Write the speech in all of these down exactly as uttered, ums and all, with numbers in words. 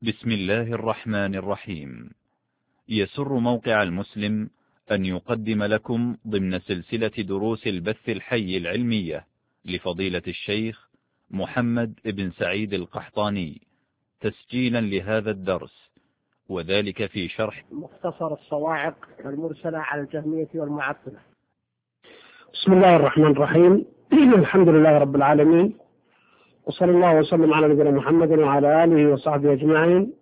بسم الله الرحمن الرحيم. يسر موقع المسلم أن يقدم لكم ضمن سلسلة دروس البث الحي العلمية لفضيلة الشيخ محمد بن سعيد القحطاني تسجيلا لهذا الدرس، وذلك في شرح مختصر الصواعق المرسلة على الجهمية والمعطلة. بسم الله الرحمن الرحيم. الحمد لله رب العالمين، وصلى الله وسلم على نبينا محمد وعلى آله وصحبه أجمعين.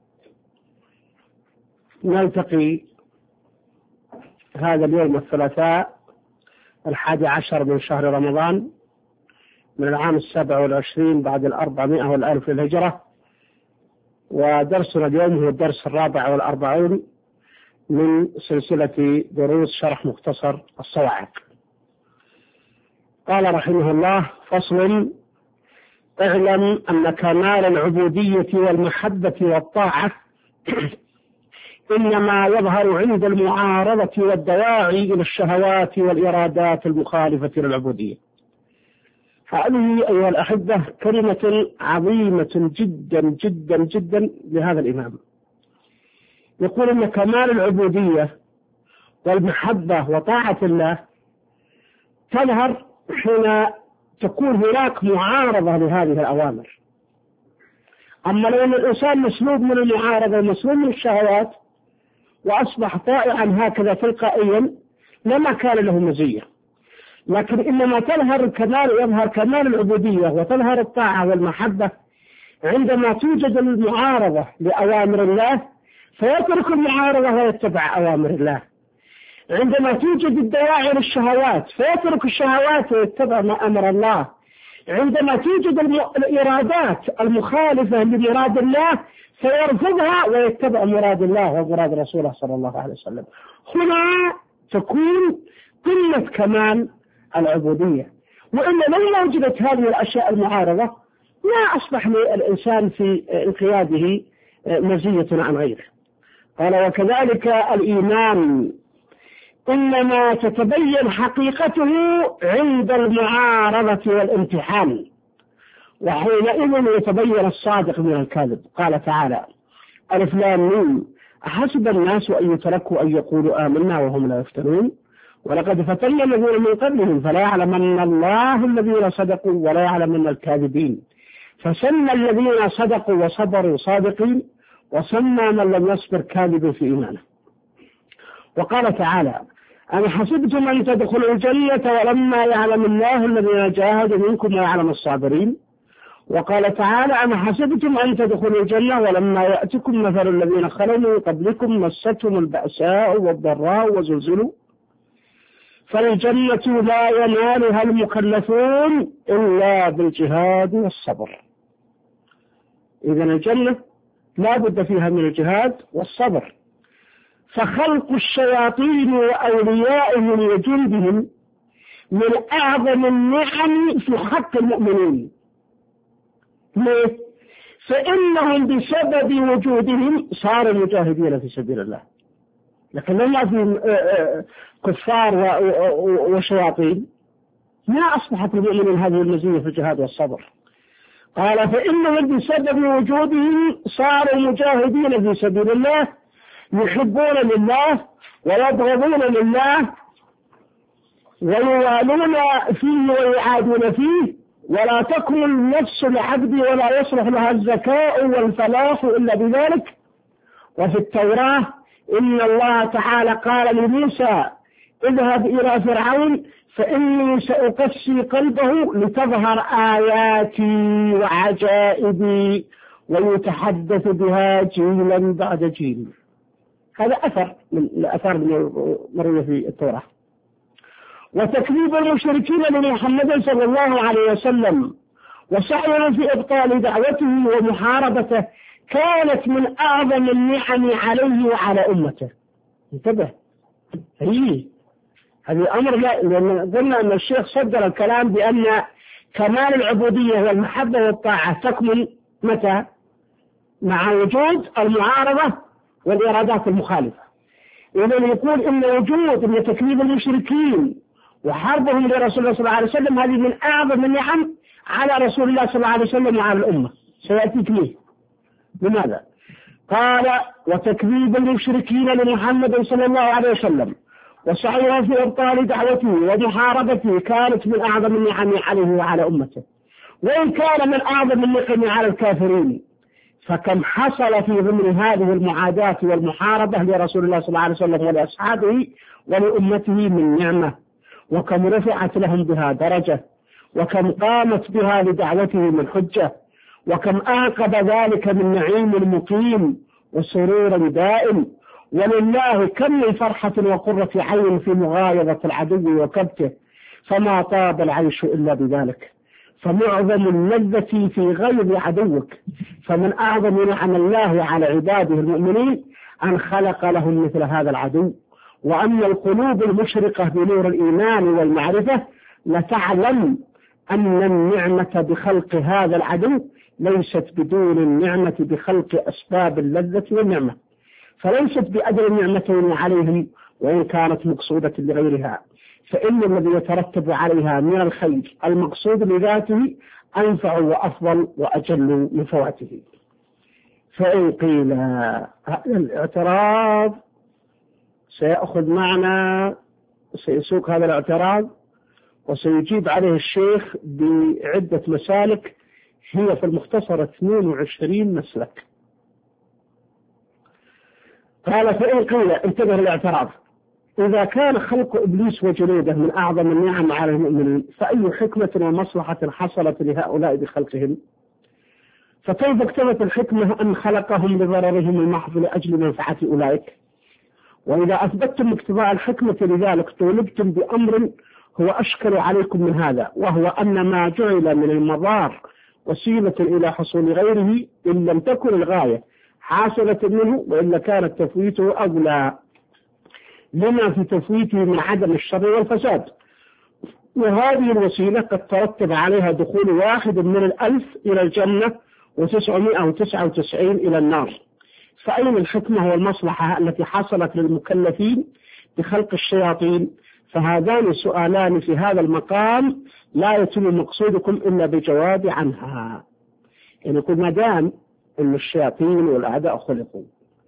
نلتقي هذا اليوم الثلاثاء الحادي عشر من شهر رمضان من العام السابع والعشرين بعد الأربعمائة والألف للهجرة، ودرسنا اليوم هو الدرس الرابع والأربعون من سلسلة دروس شرح مختصر الصواعق. قال رحمه الله: فصل: اعلم أن كمال العبودية والمحبة والطاعة إنما يظهر عند المعارضة والدواعي إلى الشهوات والإرادات المخالفة للعبودية. هذه أيها الأحبة كلمة عظيمة جدا جدا جدا لهذا الإمام. يقول أن كمال العبودية والمحبة وطاعة الله تظهر حين تكون هناك معارضة لهذه الأوامر. أما لو أن الإنسان مسلوب من المعارضة ومسلوب من الشهوات وأصبح طائعا هكذا تلقائيا لما كان له مزية، لكن إنما تظهر كمال يظهر كمال العبودية وتظهر الطاعة والمحبة عندما توجد المعارضة لأوامر الله فيترك المعارضة ويتبع أوامر الله، عندما توجد الدواعي للشهوات فيترك الشهوات ويتبع ما أمر الله، عندما توجد الإرادات المخالفة لمراد الله فيرفضها ويتبع مراد الله ومراد رسوله صلى الله عليه وسلم. هنا تكون قمة كمال العبودية. وإلا لو وجدت هذه الأشياء المعارضة لا أصبح للإنسان في انقياده مزية عن غيره. قال: وكذلك الإيمان إنما تتبين حقيقته عند المعارضة والامتحان، وحينئذ يتبين الصادق من الكاذب. قال تعالى: ألف لام ميم أحسب الناس أن يتركوا أن يقولوا آمنا وهم لا يفتنون ولقد فتنا الذين من قبلهم فلا يعلمن الله الذين صدقوا ولا يعلمن الكاذبين فسمى الذين صدقوا وصبروا صادقين وسمى من لم يصبر كاذب في إيمانه. وقال تعالى: أم حسبتم أن تدخلوا الجنة ولما يعلم الله الذين جاهدوا منكم ويعلم الصابرين. وقال تعالى: أم حسبتم أن تدخلوا الجنة ولما يأتكم مثل الذين خلوا من قبلكم مستهم البأساء والضراء وزلزلوا فالجنة لا ينالها المكلفون إلا بالجهاد والصبر. إذن الجنة لا بد فيها من الجهاد والصبر. فخلق الشياطين وأوليائهم وجندهم من أعظم النعم في حق المؤمنين. ليه؟ فإنهم بسبب وجودهم صاروا مجاهدين في سبيل الله، لكن لما في كفار وشياطين ما أصبحت المؤمنين هذه المزية في الجهاد والصبر. قال: فإنهم بسبب وجودهم صاروا مجاهدين في سبيل الله يحبون لله ويبغضون لله ويوالون فيه ويعادون فيه، ولا تكن النفس لعبد ولا يصلح لها الزكاء والفلاح إلا بذلك. وفي التوراة إن الله تعالى قال لموسى: اذهب إلى فرعون فإني سأقسي قلبه لتظهر آياتي وعجائبي ويتحدث بها جيلا بعد جيل. هذا أثر من الأثار المروية في التوراة. وتكذيب المشركين لمحمد صلى الله عليه وسلم وسعيهم في إبطال دعوته ومحاربته كانت من أعظم النعم عليه وعلى أمته. انتبه، هي هذه أمر لا، لأن قلنا أن الشيخ صدر الكلام بأن كمال العبودية والمحبة والطاعة تكمل متى؟ مع وجود المعارضة والإرادات المخالفة. إذا يقول إن وجود من تكذيب المشركين وحربهم لرسول الله صلى الله عليه وسلم هذه من أعظم النعم على رسول الله صلى الله عليه وسلم وعلى الأمة. سيأتيك ليه؟ لماذا؟ قال: وتكذيب المشركين لمحمد صلى الله عليه وسلم وسعيه في إبطال دعوته ومحاربته كانت من أعظم النعم عليه وعلى أمته، وإن كان من أعظم النعم على الكافرين، فكم حصل في ضمن هذه المعاداة والمحاربة لرسول الله صلى الله عليه وسلم ولأصحابه ولأمته من نعمة، وكم رفعت لهم بها درجة، وكم قامت بها لدعوته من حجة، وكم أعقب ذلك من نعيم مقيم وسرور دائم، ولله كم من فرحة وقرة عين في مغايظة العدو وكبته، فما طاب العيش إلا بذلك. فمعظم اللذة في غيظ عدوك، فمن أعظم نعم الله على عباده المؤمنين أن خلق لهم مثل هذا العدو. وأن القلوب المشرقة بنور الإيمان والمعرفة لتعلم أن النعمة بخلق هذا العدو ليست بدون النعمة بخلق أسباب اللذة والنعمة، فليست بأجل النعمتين عليهم وإن كانت مقصودة لغيرها، فإن الذي يترتب عليها من الخير المقصود لذاته أنفع وأفضل وأجل من فواته. فإن قيل هذا الاعتراض سيأخذ معنا سيسوق هذا الاعتراض وسيجيب عليه الشيخ بعدة مسالك هي في المختصر اثنين وعشرين مسلك. قال: فإن قيل، انتبه الاعتراض، إذا كان خلق إبليس وجنوده من أعظم النعم على المؤمنين، فأي حكمة ومصلحة حصلت لهؤلاء بخلقهم؟ فكيف اكتمت الحكمة أن خلقهم لضررهم المحض لأجل منفعة أولئك؟ وإذا أثبتتم اقتضاء الحكمة لذلك طولبتم بأمر هو أشكل عليكم من هذا، وهو أن ما جعل من المضار وسيلة إلى حصول غيره إن لم تكن الغاية حاصلة منه، وإلا كان تفويته أولى لما في تفويته من عدم الشر والفساد. وهذه الوسيلة قد ترتب عليها دخول واحد من الألف إلى الجنة وتسعمائة وتسعة وتسعين إلى النار، فأين الحكمة والمصلحة التي حصلت للمكلفين بخلق الشياطين؟ فهذان سؤالان في هذا المقام لا يتم مقصودكم إلا بجواب عنها. يعني يقول ما دام أن الشياطين والأعداء خلقوا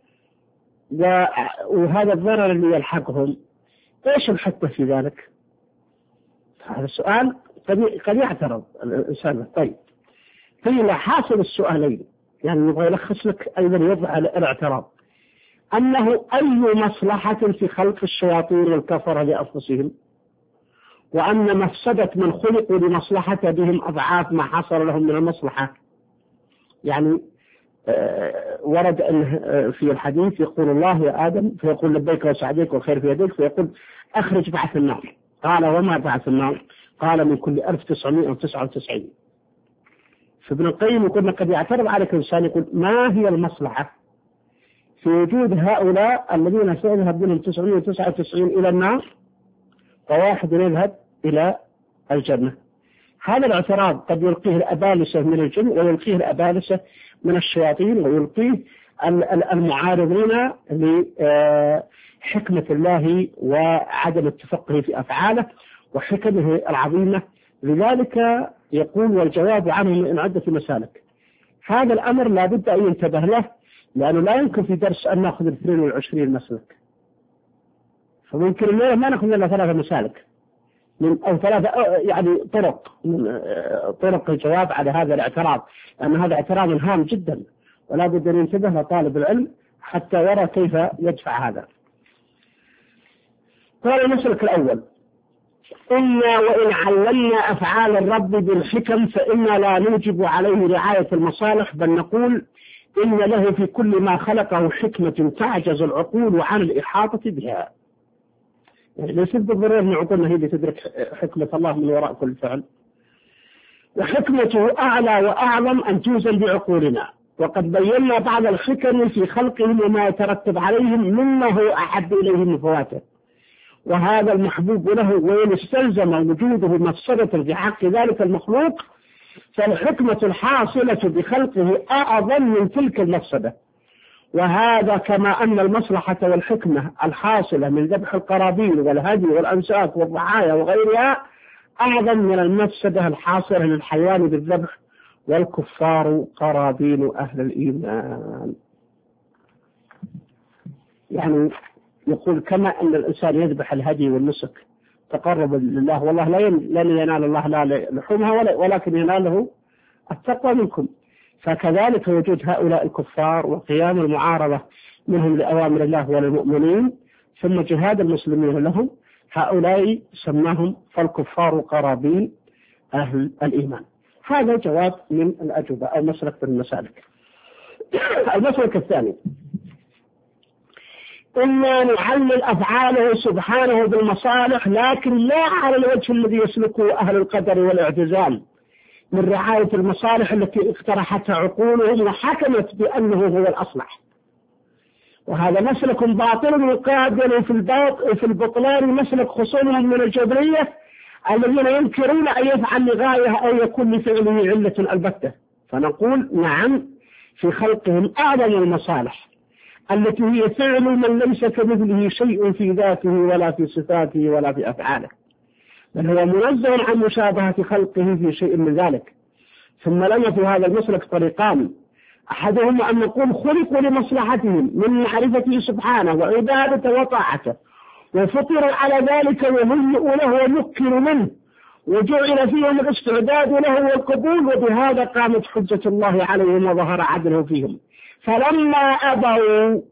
وهذا الضرر اللي يلحقهم، إيش الحكمة في ذلك؟ هذا السؤال قد يعترض الإنسان. طيب قيل حاصل السؤالين، يعني نبغى يلخص لك أيضا يوضح الاعتراض، أنه أي مصلحة في خلق الشياطين والكفرة لأنفسهم، وأن مفسدة من خلقوا لمصلحة بهم أضعاف ما حصل لهم من المصلحة. يعني آه ورد أن في الحديث يقول الله يا آدم فيقول لبيك وسعديك والخير في يديك، فيقول أخرج بعث النار. قال: وما بعث النار؟ قال: من كل ألف تسعمائة وتسعة وتسعين. فابن القيم يقول قد يعترض عليك الإنسان يقول ما هي المصلحة في وجود هؤلاء الذين سيذهب منهم تسعمائة وتسعة وتسعين إلى النار وواحد يذهب إلى الجنة؟ هذا الاعتراض قد يلقيه الأبالسة من الجن ويلقيه الأبالسة من الشياطين ويلقيه المعارضين لحكمة الله وعدم التفقه في أفعاله وحكمه العظيمة. لذلك يقول والجواب عنه من عدة مسالك. هذا الأمر لا بد أن ينتبه له، لأنه لا يمكن في درس أن نأخذ الاثنين والعشرين مسلك، فممكن الليلة ما نأخذ إلا ثلاثة مسالك من أو ثلاثة يعني طرق من طرق الجواب على هذا الاعتراض، لأن هذا اعتراض هام جدا ولا بد أن ينتبه لطالب العلم حتى يرى كيف يدفع هذا. قال المسلك الأول: إنا وإن علمنا أفعال الرب بالحكم فإنا لا نوجب عليه رعاية المصالح، بل نقول إن له في كل ما خلقه حكمة تعجز العقول عن الإحاطة بها. يعني ليس بالضرورة أن عقولنا هي اللي تدرك حكمة الله من وراء كل فعل، وحكمته أعلى وأعظم أن توزن بعقولنا. وقد بينا بعض الحكم في خلقهم وما يترتب عليهم مما هو أحب إليه من فواته، وهذا المحبوب له، وإن استلزم وجوده مفسدة في حق ذلك المخلوق فالحكمة الحاصلة بخلقه أعظم من تلك المفسدة. وهذا كما أن المصلحة والحكمة الحاصلة من ذبح القرابين والهدي والأنساك والضحايا وغيرها أعظم من المفسدة الحاصلة للحيوان بالذبح، والكفار قرابين أهل الإيمان. يعني يقول كما أن الإنسان يذبح الهدي والنسك تقرب لله، والله لا لن ينال الله لا لحومها ولا ولكن يناله التقوى منكم. فكذلك وجود هؤلاء الكفار وقيام المعارضة منهم لأوامر الله وللمؤمنين ثم جهاد المسلمين لهم، هؤلاء سماهم فالكفار قرابين أهل الإيمان. هذا جواب من الأجوبة أو مسلك من المسالك. المسلك الثاني إنا نعلل أفعاله سبحانه بالمصالح، لكن لا على الوجه الذي يسلكه أهل القدر والاعتزال من رعاية المصالح التي اقترحتها عقولهم وحكمت بأنه هو الأصلح. وهذا مسلك باطل يقابل في الباطل في البطلان مسلك خصومهم من الجبرية الذين ينكرون أن يفعل لغاية أو يكون لفعله علة البتة. فنقول نعم، في خلقهم أعظم المصالح التي هي فعل من ليس كمثله شيء في ذاته ولا في صفاته ولا في أفعاله، بل هو منزه عن مشابهة خلقه في شيء من ذلك. ثم لنا في هذا المسلك طريقان، أحدهما أن نقول خلقوا لمصلحتهم من معرفته سبحانه وعبادته وطاعته، وفطروا على ذلك وهيئوا له ومكنوا منه، وجعل فيهم الاستعداد له والقبول، وبهذا قامت حجة الله عليهم وظهر عدله فيهم. فلما أبوا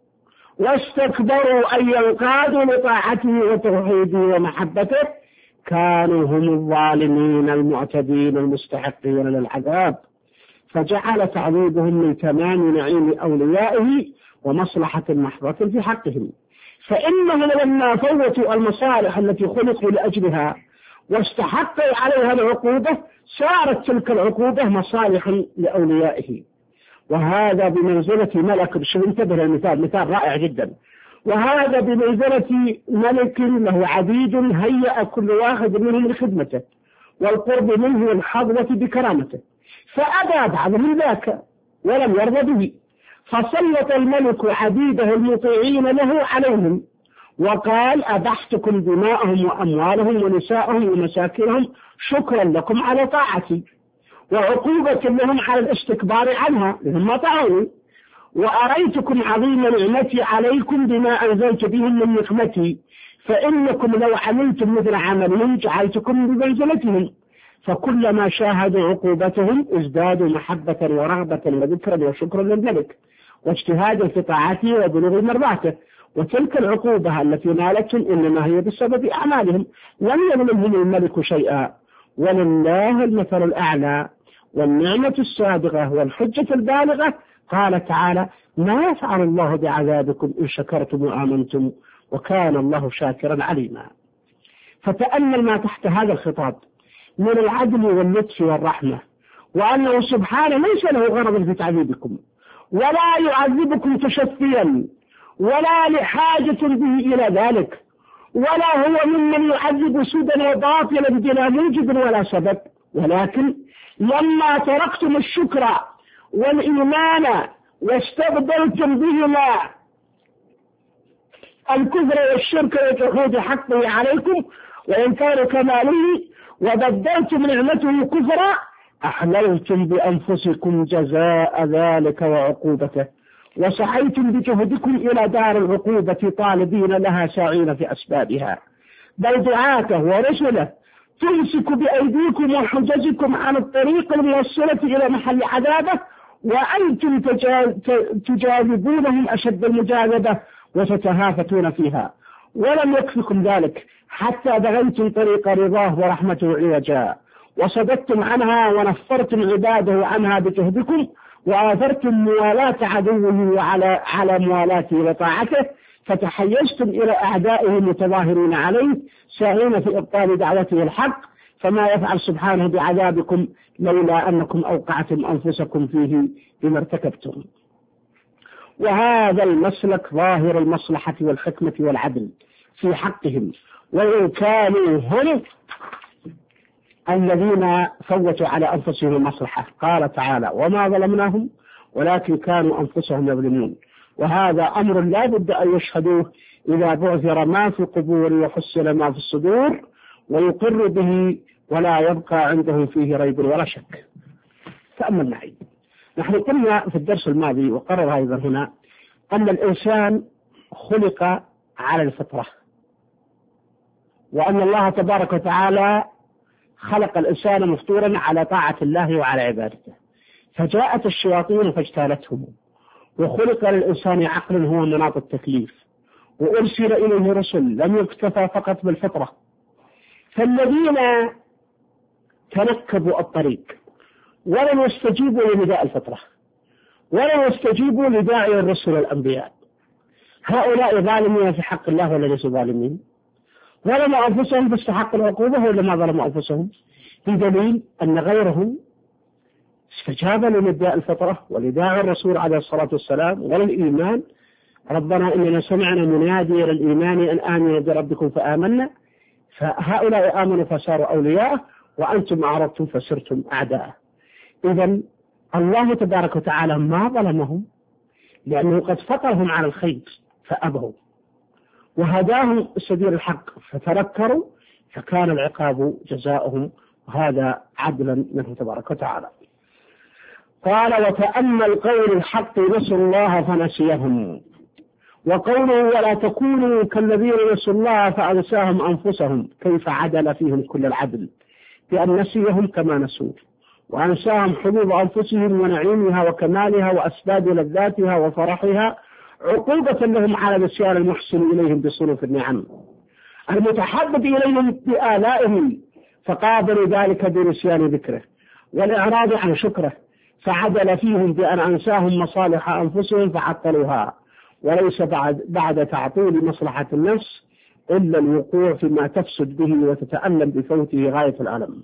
واستكبروا أن ينقادوا لطاعته وتوحيده ومحبته كانوا هم الظالمين المعتدين المستحقين للعذاب، فجعل تعذيبهم من تمام نعيم أوليائه ومصلحة محضة في حقهم. فإنهم لما فوتوا المصالح التي خلقوا لأجلها واستحقوا عليها العقوبة صارت تلك العقوبة مصالح لأوليائه، وهذا بمنزلة ملك. شو انتبه المثال، مثال رائع جدا. وهذا بمنزلة ملك له عبيد هيأ كل واحد منهم لخدمته والقرب منه والحظوة بكرامته، فأبى بعض من ذاك ولم يرضى به، فسلط الملك عبيده المطيعين له عليهم وقال أبحتكم دماءهم وأموالهم ونساءهم ومساكنهم شكرا لكم على طاعتي، وعقوبة لهم على الاستكبار عنها لهم ما طاعوني، وأريتكم عظيم نعمتي عليكم بما أنزلت بهم من نقمتي، فإنكم لو عملتم مثل عملهم جعلتكم بمنزلتهم، فكلما شاهدوا عقوبتهم ازدادوا محبة ورغبة وذكرا وشكرا للملك واجتهادا في طاعته وبلوغ مرضاته. وتلك العقوبة التي نالتهم إنما هي بسبب أعمالهم، لم يظلمهم الملك شيئا، ولله المثل الأعلى والنعمة السابقة والحجة البالغة. قال تعالى ما يفعل الله بعذابكم إن شكرتم وآمنتم وكان الله شاكرا عليما. فتأمل ما تحت هذا الخطاب من العدل واللطف والرحمة، وأنه سبحانه ليس له غرض في تعذيبكم ولا يعذبكم تشفيا ولا لحاجة به إلى ذلك، ولا هو ممن يعذب سودا وباطلا بلا موجب ولا سبب، ولكن لما تركتم الشكر والإيمان واستبدلتم بهما الكفر والشرك وجحود حقه عليكم وإنكار كماله وبدلتم نعمته كفرا أحللتم بأنفسكم جزاء ذلك وعقوبته، وسعيتم بجهدكم إلى دار العقوبة طالبين لها ساعين في أسبابها، بل دعاته ورسله تمسك بأيديكم وحجزكم عن الطريق الموصلة إلى محل عذابه، وأنتم تجاذبونهم أشد المجاذبة وتتهافتون فيها. ولم يكفكم ذلك حتى بغيتم طريق رضاه ورحمته عوجا، وصددتم عنها ونفرتم عباده عنها بجهدكم، وآثرتم موالاة عدوه وعلى على موالاته وطاعته، فتحيزتم إلى أعدائه متظاهرين عليه ساعين في إبطال دعوته الحق، فما يفعل سبحانه بعذابكم لولا أنكم أوقعتم أنفسكم فيه بما ارتكبتم. وهذا المسلك ظاهر المصلحة والحكمة والعدل في حقهم، وإن كانوا هم الذين فوتوا على أنفسهم المصلحة. قال تعالى وما ظلمناهم ولكن كانوا أنفسهم يظلمون. وهذا أمر لا بد أن يشهدوه إذا بعثر ما في القبور وحصل ما في الصدور، ويقر به ولا يبقى عنده فيه ريب ولا شك. تأمل معي، نحن قلنا في الدرس الماضي وقرر أيضا هنا أن الإنسان خلق على الفطرة، وأن الله تبارك وتعالى خلق الإنسان مفطورا على طاعة الله وعلى عبادته، فجاءت الشياطين فاجتالتهم، وخلق للإنسان عقل هو مناط التكليف، وأرسل إليه رسل لم يكتفى فقط بالفطرة. فالذين تنكبوا الطريق ولم يستجيبوا لنداء الفطرة ولم يستجيبوا لداعي الرسل والأنبياء، هؤلاء ظالمين في حق الله ولا ليسوا ظالمين؟ ظلموا أنفسهم فاستحقوا العقوبة ولا ما ظلموا أنفسهم؟ بدليل أن غيرهم استجاب لنداء الفطرة ولداعي الرسول عليه الصلاة والسلام وللإيمان. ربنا إننا سمعنا مناديا للإيمان أن آمنوا بربكم فآمنا، فهؤلاء آمنوا فصاروا أولياء، وأنتم أعرضتم فصرتم أعداء. إذن الله تبارك وتعالى ما ظلمهم، لأنه قد فطرهم على الخير فأبوا، وهداهم سبيل الحق فتذكروا، فكان العقاب جزاؤهم، وهذا عدلا منه تبارك وتعالى. قال: وتأمل قول الحق نسوا الله فنسيهم، وقوله ولا تكونوا كالذين نسوا الله فأنساهم أنفسهم، كيف عدل فيهم كل العدل بأن نسيهم كما نسوا، وأنساهم حظوظ أنفسهم ونعيمها وكمالها وأسباب لذاتها وفرحها، عقوبة لهم على نسيان المحسن إليهم بصنوف النعم المتحبب إليهم بآلائهم، فقابلوا ذلك بنسيان ذكره والإعراض عن شكره، فعدل فيهم بأن أنساهم مصالح أنفسهم فعطلوها، وليس بعد, بعد تعطيل مصلحة النفس إلا الوقوع فيما تفسد به وتتألم بفوته غاية الألم.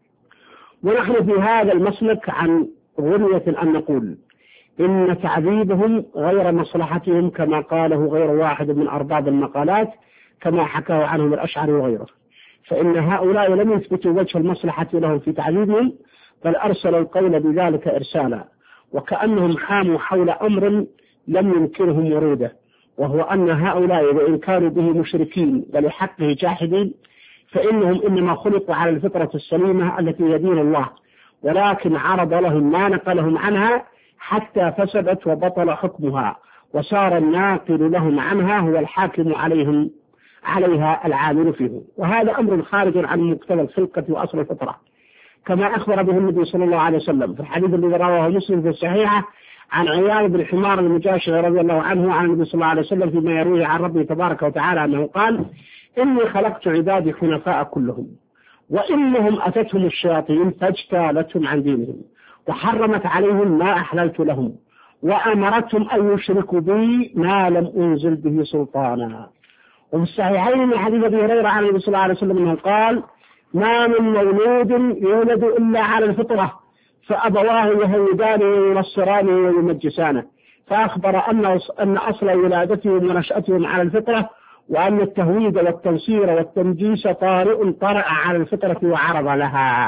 ونحن في هذا المسلك عن غنية أن نقول إن تعذيبهم غير مصلحتهم، كما قاله غير واحد من أرباب المقالات كما حكاه عنهم الأشعري وغيره، فإن هؤلاء لم يثبتوا وجه المصلحة لهم في تعذيبهم، بل أرسلوا القول بذلك إرسالا، وكأنهم حاموا حول أمر لم يمكنهم وروده، وهو أن هؤلاء وإن كانوا به مشركين ولحقه جاحدين، فإنهم إنما خلقوا على الفطرة السليمة التي يدين الله، ولكن عرض لهم ما نقلهم عنها حتى فسدت وبطل حكمها، وصار الناقل لهم عنها هو الحاكم عليهم عليها العامل فيه، وهذا أمر خارج عن مقتضى الخلقة وأصل الفطرة، كما أخبر به النبي صلى الله عليه وسلم في الحديث الذي رواه مسلم في الصحيحة عن عياض بن حمار المجاشعي رضي الله عنه عن النبي صلى الله عليه وسلم فيما يرويه عن ربه تبارك وتعالى أنه قال: إني خلقت عبادي حنفاء كلهم، وإنهم أتتهم الشياطين فاجتالتهم عن دينهم، وحرمت عليهم ما أحللت لهم، وأمرتهم أن يشركوا بي ما لم أنزل به سلطانا. وفي الصحيحين من حديث أبي هريرة عن النبي صلى الله عليه وسلم أنه قال: ما من مولود يولد إلا على الفطرة، فأبواه يهودانه وينصرانه ويمجسانه، فأخبر أن أن أصل ولادتهم ونشأتهم على الفطرة، وأن التهويد والتنصير والتمجيس طارئ طرأ على الفطرة وعرض لها.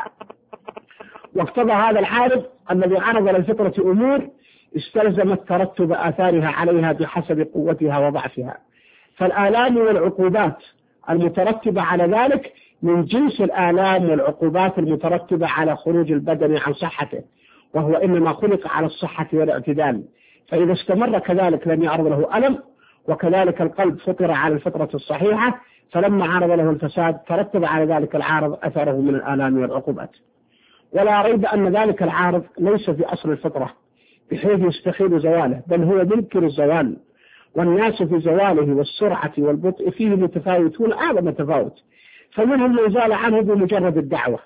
واقتضى هذا العارض الذي عرض للفطرة أمور استلزمت ترتب آثارها عليها بحسب قوتها وضعفها، فالآلام والعقوبات المترتبة على ذلك من جنس الآلام والعقوبات المترتبة على خروج البدن عن صحته، وهو إنما خلق على الصحة والاعتدال، فإذا استمر كذلك لم يعرض له ألم. وكذلك القلب فطر على الفطرة الصحيحة، فلما عرض له الفساد ترتب على ذلك العارض أثره من الآلام والعقوبات. ولا ريب أن ذلك العارض ليس في أصل الفطرة بحيث يستحيل زواله، بل هو ممكن الزوال، والناس في زواله والسرعة والبطء فيه متفاوتون أعظم تفاوت، فمنهم من زال عنه بمجرد الدعوة،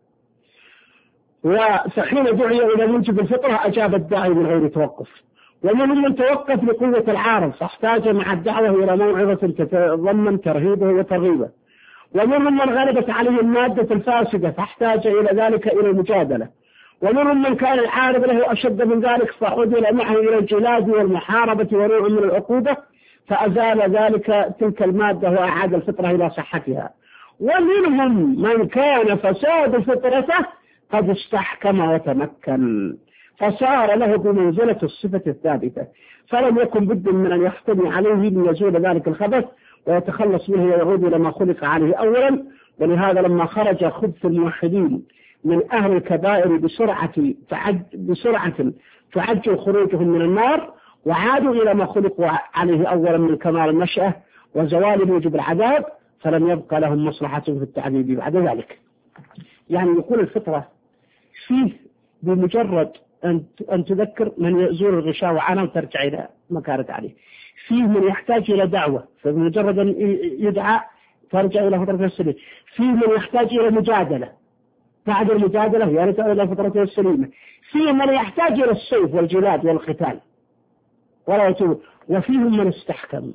وحين دعي إلى موجب الفطرة أجاب الداعي من غير توقف، ومنهم من توقف لقوة العارض فاحتاج مع الدعوة إلى موعظة تتضمن ترهيبه وترغيبه، ومنهم من غلبت عليه المادة الفاسدة فاحتاج إلى ذلك إلى المجادلة، ومنهم من كان العارض له أشد من ذلك فعدل معه إلى الجلاد والمحاربة ونوع من العقوبة فأزال ذلك تلك المادة وأعاد الفطرة إلى صحتها، ومنهم من كان فساد فطرته قد استحكم وتمكن فصار له بمنزلة الصفة الثابتة، فلم يكن بد من أن يحتمي عليه ليزول ذلك الخبث ويتخلص منه ويعود إلى ما خلق عليه أولا. ولهذا لما خرج خبث الموحدين من أهل الكبائر بسرعة تعج بسرعة تعجل خروجهم من النار، وعادوا إلى ما خلقوا عليه أولا من كمال النشأة وزوال موجب العذاب، فلم يبقى لهم مصلحة في التعذيب بعد ذلك. يعني يقول الفطرة فيه بمجرد أن تذكر من يزور الغشاء عنه وترجع إلى ما كانت عليه. فيه من يحتاج إلى دعوة، فبمجرد أن يدعى ترجع إلى فترة السليمة. فيه من يحتاج إلى مجادلة، بعد المجادلة يرجع إلى فترة السليمة. فيه من يحتاج إلى السيف والجلاد والقتال ولا يتوب. وفيهم من استحكم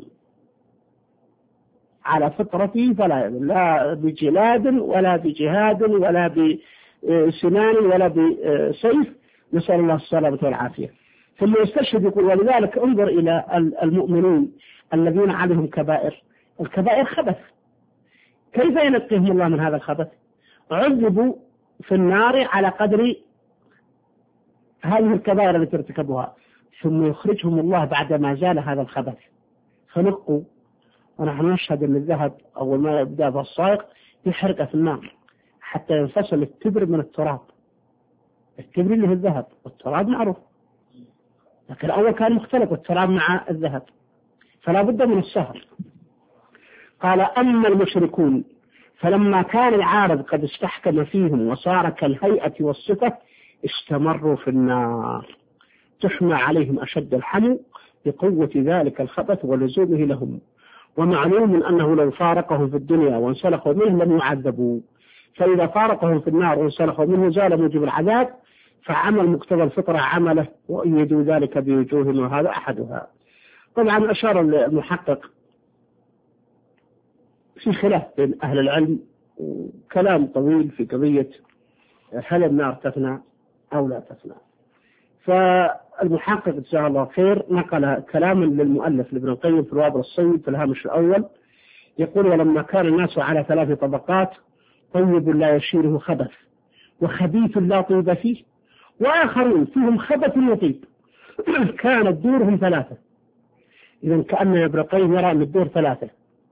على فطرته فلا يذل، لا بجلاد ولا بجهاد ولا بسنان ولا بسيف، نسأل الله السلامة والعافية. ثم يستشهد يقول ولذلك انظر إلى المؤمنين الذين عليهم كبائر، الكبائر خبث، كيف ينقيهم الله من هذا الخبث؟ عذبوا في النار على قدر هذه الكبائر التي ارتكبوها، ثم يخرجهم الله بعد ما زال هذا الخبث فنقوا. ونحن نشهد أن الذهب أول ما يبدأ بالصائق يحرق في النار حتى ينفصل التبر من التراب. التبر اللي هو الذهب والتراب معروف، لكن الأول كان مختلف والتراب مع الذهب، فلا بد من السهر. قال أما المشركون فلما كان العارض قد استحكم فيهم وصار كالهيئة والصفة استمروا في النار تحمى عليهم أشد الحمو بقوة ذلك الخبث ولزومه لهم. ومعلوم أنه لو فارقهم في الدنيا وانسلخوا منه لم يعذبوا، فإذا فارقهم في النار وانسلخوا منه زال موجب العذاب، فعمل مقتضى الفطرة عمله وأيدوا ذلك بوجوه وهذا أحدها. طبعا أشار المحقق في خلاف بين أهل العلم وكلام طويل في قضية هل النار تفنى أو لا تفنى. فالمحقق جزاه الله خير نقل كلاما للمؤلف لابن القيم في الوابل الصيب في الهامش الأول، يقول ولما كان الناس على ثلاث طبقات طيب لا يشيره خبث وخبيث لا طيب فيه وآخرون فيهم خبث وطيب كانت دورهم ثلاثة. إذن كأن ابن القيم يرى أن الدور ثلاثة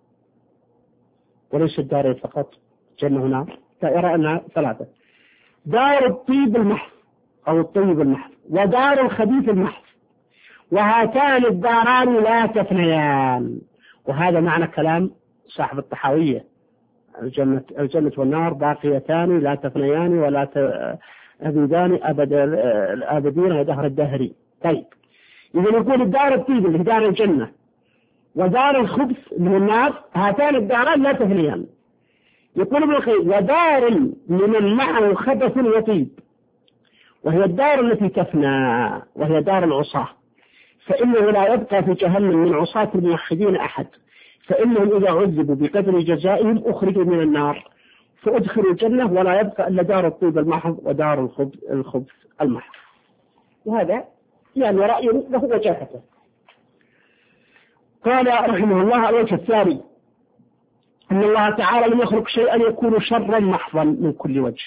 وليس الدارين فقط جنة ونار، يرى أنها ثلاثة: دار الطيب المحض أو الطيب المحض ودار الخبيث المحض، وهاتان الداران لا تفنيان. وهذا معنى كلام صاحب الطحاوية: الجنة, الجنة والنار باقيتان لا تفنيان ولا تبيدان أبد الآبدين ودهر الدهري. طيب إذا نقول الدار الطيب اللي دار الجنة ودار الخبث من النار هاتان الداران لا تفنيان. يقول ابن القيم ودار لمن معه خبث وطيب، وهي الدار التي تفنى وهي دار العصاة، فإنه لا يبقى في جهنم من عصاة الموحدين أحد، فإنهم إذا عذبوا بقدر جزائهم أخرجوا من النار فأدخلوا الجنة ولا يبقى إلا دار الطيب المحض ودار الخبث المحض. وهذا يعني رأي له وجاهته. قال رحمه الله الوجه الثاني أن الله تعالى لم يخلق شيئا يكون شرا محضا من كل وجه.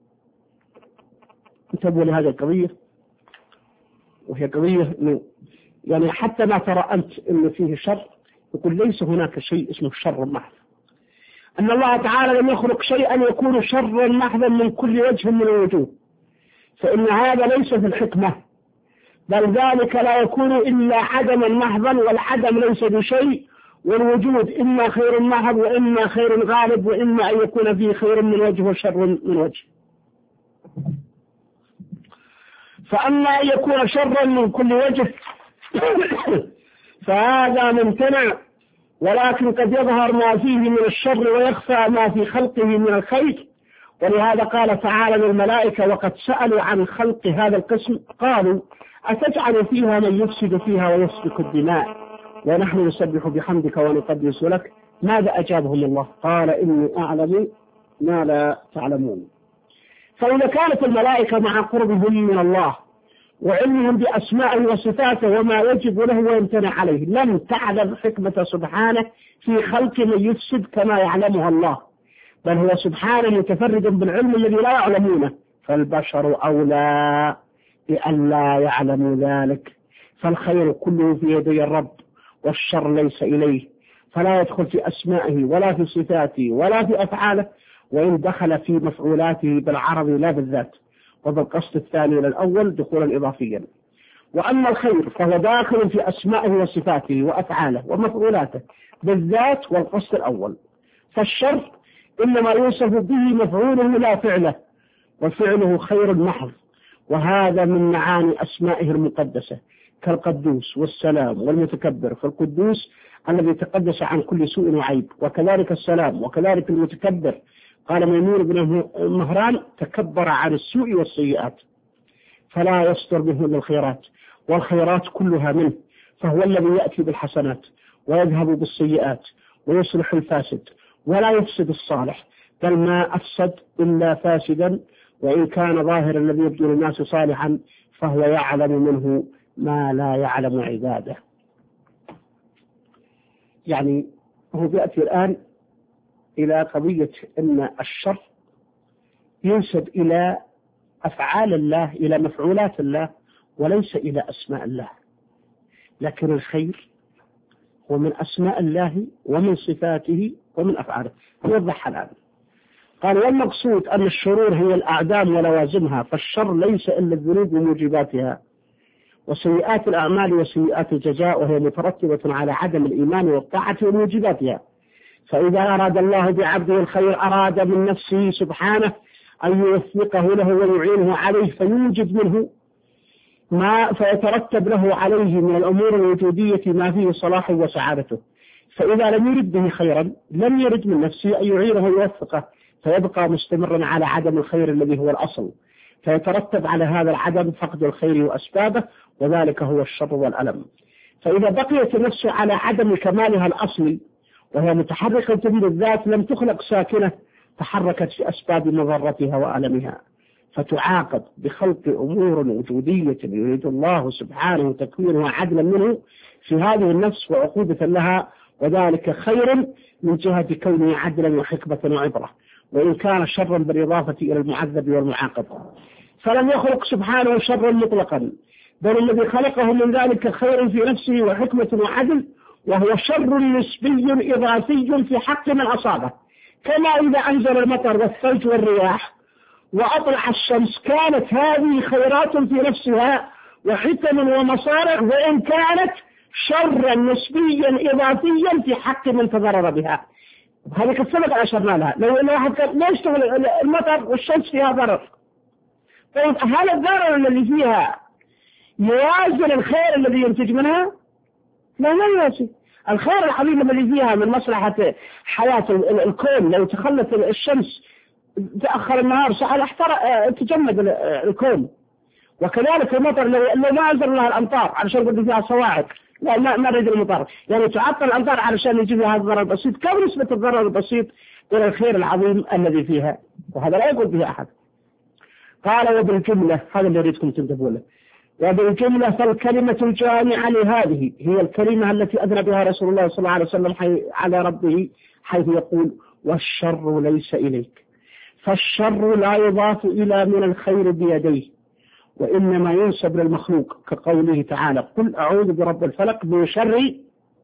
انتبهوا لهذه القضية، وهي قضية يعني حتى ما ترى أنت إن فيه شر يقول ليس هناك شيء اسمه شر محض. أن الله تعالى لم يخلق شيئا يكون شرا محضا من كل وجه من الوجوه، فإن هذا ليس في الحكمة، بل ذلك لا يكون إلا عدما محضا، والعدم ليس بشيء، والوجود إما خير محض وإما خير غالب، وإما أن يكون فيه خير من وجه وشر من وجه. فأما أن يكون شرا من كل وجه فهذا ممتنع، ولكن قد يظهر ما فيه من الشر ويخفى ما في خلقه من الخير. ولهذا قال تعالى للملائكة وقد سألوا عن خلق هذا القسم قالوا أتجعل فيها من يفسد فيها ويسفك الدماء ونحن نسبح بحمدك ونقدس لك؟ ماذا أجابهم الله؟ قال إني أعلم ما لا تعلمون. فإذا كانت الملائكة مع قربهم من الله وعلمهم بأسمائه وصفاته وما يجب له ويمتنع عليه لم تعلم حكمة سبحانه في خلق من يفسد كما يعلمها الله، بل هو سبحانه متفرد بالعلم الذي لا يعلمونه، فالبشر أولى بأن لا يعلموا ذلك. فالخير كله في يدي الرب والشر ليس إليه، فلا يدخل في أسمائه ولا في صفاته ولا في أفعاله، وإن دخل في مفعولاته بالعرض لا بالذات، وبالقصد الثاني للأول دخولا إضافيا. وأما الخير فهو داخل في أسمائه وصفاته وأفعاله ومفعولاته بالذات والقصد الأول. فالشر إنما يوصف به مفعوله لا فعله، وفعله خير محض، وهذا من معاني أسمائه المقدسة كالقدوس والسلام والمتكبر. فالقدوس الذي تقدس عن كل سوء وعيب، وكذلك السلام، وكذلك المتكبر. قال ميمون بن مهران: تكبر عن السوء والسيئات فلا يصدر منه إلا الخيرات، والخيرات كلها منه، فهو الذي يأتي بالحسنات ويذهب بالسيئات ويصلح الفاسد ولا يفسد الصالح، بل ما أفسد إلا فاسدا، وإن كان ظاهر الذي يبدو للناس صالحا فهو يعلم منه ما لا يعلم عباده. يعني هو بيأتي الآن إلى قضية أن الشر ينسب إلى أفعال الله، إلى مفعولات الله، وليس إلى أسماء الله. لكن الخير هو من أسماء الله ومن صفاته ومن أفعاله. يوضح الآن. قال: والمقصود أن الشرور هي الأعدام ولوازمها، فالشر ليس إلا الذنوب وموجباتها، وسيئات الأعمال وسيئات الجزاء، وهي مترتبة على عدم الإيمان والطاعة وموجباتها. فإذا أراد الله بعبده الخير أراد من نفسه سبحانه أن يوفقه له ويعينه عليه، فيوجد منه ما فيترتب له عليه من الأمور الوجودية ما فيه صلاحه وسعادته. فإذا لم يرد به خيرا لم يرد من نفسه أن يعينه ويوفقه، فيبقى مستمرا على عدم الخير الذي هو الأصل، فيترتب على هذا العدم فقد الخير وأسبابه، وذلك هو الشر والألم. فإذا بقيت النفس على عدم كمالها الأصلي وهي متحركة بالذات لم تخلق ساكنة، تحركت في أسباب مضرتها وألمها، فتعاقب بخلق أمور وجودية يريد الله سبحانه تكوينها عدلا منه في هذه النفس وعقوبة لها، وذلك خير من جهة كونه عدلا وحكمة وعبرة، وإن كان شرا بالإضافة إلى المعذب والمعاقب. فلم يخلق سبحانه شرا مطلقا، بل الذي خلقه من ذلك خير في نفسه وحكمة وعدل، وهو شر نسبي إضافي في حق من أصابه، كما إذا أنزل المطر والثلج والرياح وأطلع الشمس كانت هذه خيرات في نفسها وحكم ومصارع، وإن كانت شرا نسبيا إضافيا في حق من تضرر بها. هذه السبب أشرنا لها. لو أن واحد لا يشتغل المطر والشمس فيها ضرر، طيب هل الضرر الذي فيها يوازن الخير الذي ينتج منها؟ لا لا يوازن. الخير العظيم الذي فيها من مصلحة حياة الكون، لو تخلت الشمس تأخر النهار ساعة احترق تجمد الكون. وكذلك المطر لو ما أنزل لها الأمطار علشان يقدر فيها صواعق، لا ما ما نريد المطر، يعني تعطل الأمطار علشان يجي فيها الضرر البسيط. كم نسبة الضرر البسيط إلى الخير العظيم الذي فيها؟ وهذا لا يقول به أحد. قال: وبالجملة، هذا اللي يريدكم تنتبهوا له، وبالجملة فالكلمة الجامعة لهذه هي الكلمة التي أذن بها رسول الله صلى الله عليه وسلم على ربه، حيث يقول: والشر ليس إليك. فالشر لا يضاف إلى من الخير بيديه، وإنما ينسب للمخلوق، كقوله تعالى: قل أعوذ برب الفلق من شر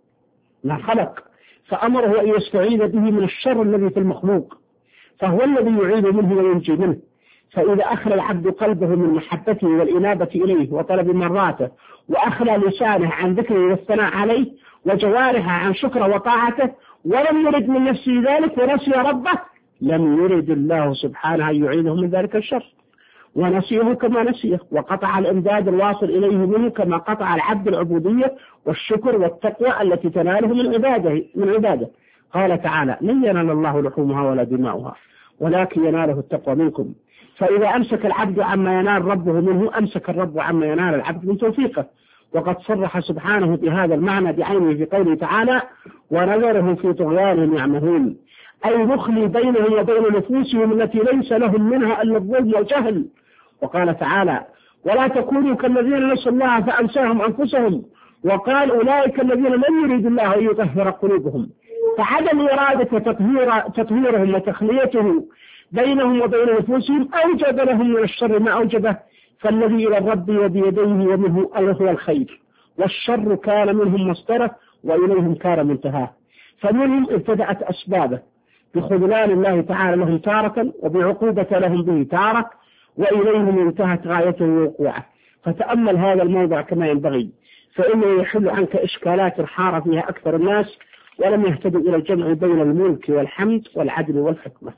ما خلق، فأمره أن يستعيذ به من الشر الذي في المخلوق، فهو الذي يعيذ منه وينجي منه. فإذا أخلى العبد قلبه من محبته والإنابة إليه وطلب مراته، وأخلى لسانه عن ذكره والثناء عليه، وجوارحه عن شكره وطاعته، ولم يرد من نفسه ذلك ونسي ربه، لم يرد الله سبحانه أن يعينه من ذلك الشر، ونسيه كما نسيه، وقطع الإمداد الواصل إليه منه كما قطع العبد العبودية والشكر والتقوى التي تناله من عباده من عباده. قال تعالى: لن ينال الله لحومها ولا دماؤها ولكن يناله التقوى منكم. فإذا أمسك العبد عما ينال ربه منه أمسك الرب عما ينال العبد من توفيقه. وقد صرح سبحانه بهذا المعنى بعينه في قوله تعالى: ونذرهم في طغيانهم يعمهون، أي نخلي بينهم وبين نفوسهم التي ليس لهم منها إلا الظلم والجهل. وقال تعالى: ولا تكونوا كالذين نسوا الله فأنساهم أنفسهم وقال أولئك الذين لم يريد الله أن يطهر قلوبهم. فعدم إرادة تطهير تطهيرهم وتخليته بينهم وبين نفوسهم أوجب لهم من الشر ما أوجبه، فالذي إلى الرب وبيديه ومنه هو الخير، والشر كان منهم مصدره وإليهم كان منتهاه. فمنهم ابتدأت أسبابه بخذلان الله تعالى لهم تارة، وبعقوبة لهم به تارة، وإليهم انتهت غايته ووقوعه. فتأمل هذا الموضع كما ينبغي، فإنه يحل عنك إشكالات حار فيها أكثر الناس ولم يهتدوا إلى الجمع بين الملك والحمد والعدل والحكمة.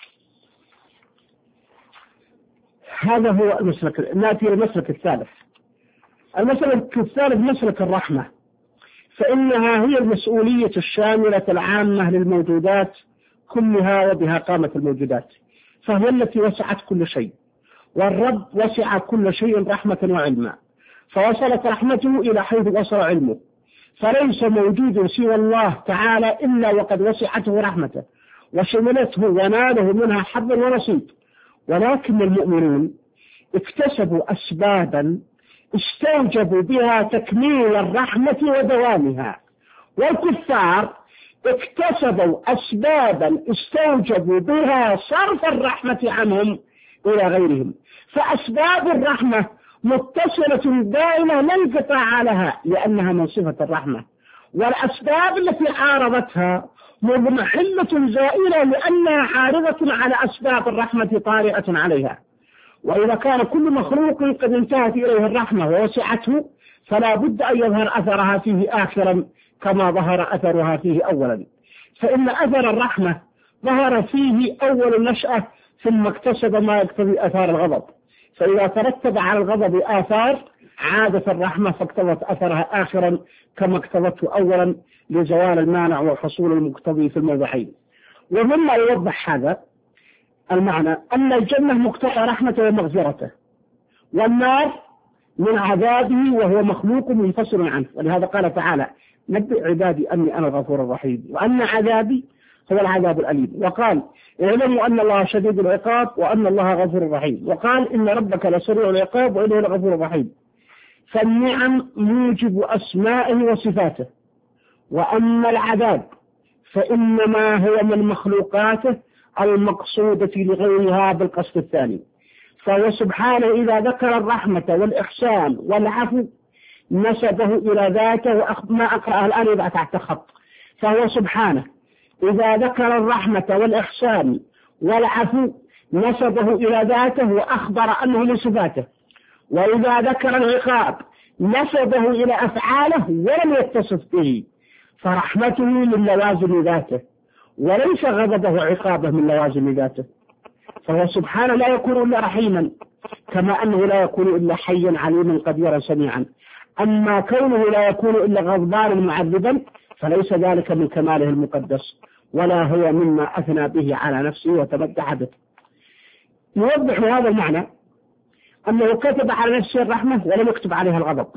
هذا هو المسلك. نأتي للمسلك الثالث. المسلك الثالث مسلك الرحمة، فإنها هي المسؤولية الشاملة العامة للموجودات كلها وبها قامت الموجودات، فهي التي وسعت كل شيء، والرب وسع كل شيء رحمة وعلما، فوصلت رحمته إلى حيث وصل علمه، فليس موجود سوى الله تعالى إلا وقد وسعته رحمته وشملته وناله منها حظ ونصيب. ولكن المؤمنون اكتسبوا أسبابا استوجبوا بها تكميل الرحمة ودوامها، والكفار اكتسبوا أسبابا استوجبوا بها صرف الرحمة عنهم إلى غيرهم، فأسباب الرحمة متصلة دائمة لا انقطاع لها لأنها من صفة الرحمة، والأسباب التي عارضتها مضمحلة زائلة لأنها عارضة على أسباب الرحمة طارئة عليها. وإذا كان كل مخلوق قد انتهت إليه الرحمة ووسعته فلا بد أن يظهر أثرها فيه آخرا كما ظهر أثرها فيه أولا، فإن أثر الرحمة ظهر فيه أول النشأة ثم اكتسب ما يقتضي آثار الغضب، فإذا ترتب على الغضب آثار عادت الرحمة فاقتضت أثرها آخرا كما اقتضته أولا لزوال المانع وحصول المقتضي في الموضعين. ومما يوضح هذا المعنى أن الجنة مقتضى رحمته ومغفرته، والنار من عذابه وهو مخلوق منفصل عنه، ولهذا قال تعالى نبئ عبادي أني أنا الغفور الرحيم وأن عذابي هو العذاب الأليم، وقال اعلموا أن الله شديد العقاب وأن الله غفور رحيم، وقال إن ربك لسريع العقاب وإنه لغفور رحيم. فالنعم موجب أسمائه وصفاته، وأما العذاب فإنما هو من مخلوقاته المقصودة لغيرها بالقصد الثاني. فهو سبحانه إذا ذكر الرحمة والإحسان والعفو نسبه إلى ذاته، وما أقرأه الآن يبقى تحت خط. فهو سبحانه إذا ذكر الرحمة والإحسان والعفو نسبه إلى ذاته وأخبر أنه من صفاته، وإذا ذكر العقاب نسبه إلى أفعاله ولم يتصف به، فرحمته من لوازم ذاته وليس غضبه وعقابه من لوازم ذاته. فهو سبحانه لا يكون إلا رحيما، كما أنه لا يكون إلا حيا عليما قديرا سميعا. أما كونه لا يكون إلا غضبانا معذبا فليس ذلك من كماله المقدس، ولا هو مما أثنى به على نفسه وتمدح به. يوضح هذا المعنى أنه كتب على نفسه الرحمة ولم يكتب عليها الغضب،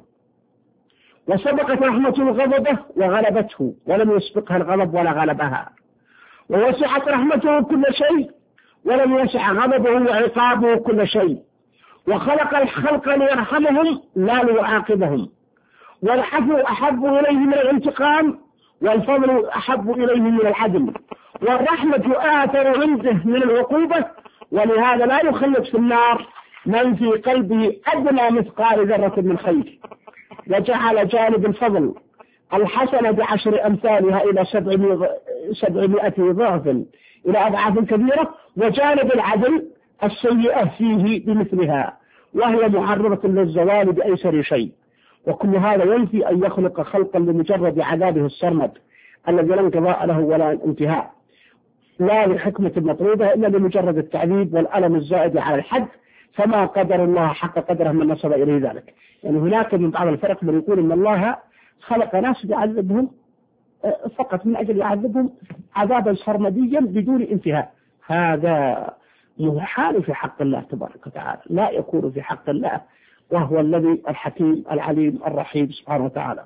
وسبقت رحمته غضبه وغلبته ولم يسبقها الغضب ولا غلبها، ووسعت رحمته كل شيء ولم يسع غضبه وعقابه كل شيء، وخلق الخلق ليرحمهم لا ليعاقبهم، والعفو أحب إليه من الانتقام والفضل أحب إليه من العدل، والرحمة آثر عنده من العقوبة، ولهذا لا يخلد في النار من في قلبه أدنى مثقال ذرة من خير، وجعل جانب الفضل الحسنة بعشر أمثالها إلى سبعمائة ضعف إلى أضعاف كبيرة، وجانب العدل السيئة فيه بمثلها، وهي معرضة للزوال بأيسر شيء. وكل هذا ينفي أن يخلق خلقا لمجرد عذابه السرمد الذي لا انقضاء له ولا انتهاء، لا لحكمة مطلوبة إلا لمجرد التعذيب والألم الزائد على الحد، فما قدر الله حق قدره من نسب إليه ذلك. يعني هناك من بعض الفرق من يقول إن الله خلق ناس يعذبهم فقط من أجل يعذبهم عذابا سرمديا بدون انتهاء، هذا محال في حق الله تبارك وتعالى، لا يكون في حق الله، وهو الذي الحكيم العليم الرحيم سبحانه وتعالى.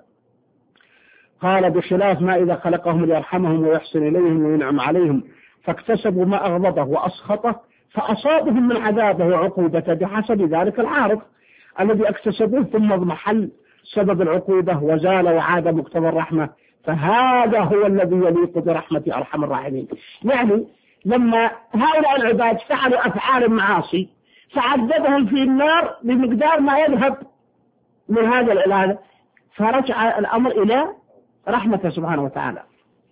قال بخلاف ما إذا خلقهم ليرحمهم ويحسن إليهم وينعم عليهم فاكتسبوا ما أغضبه وأسخطه فأصابهم من عذابه وعقوبته بحسب ذلك العارض الذي اكتسبوه، ثم اضمحل سبب العقوبة وزال وعاد مقتضى الرحمة، فهذا هو الذي يليق برحمة أرحم الراحمين. يعني لما هؤلاء العباد فعلوا أفعال المعاصي فعذبهم في النار بمقدار ما يذهب من هذا العلاج، فرجع الأمر إلى رحمته سبحانه وتعالى.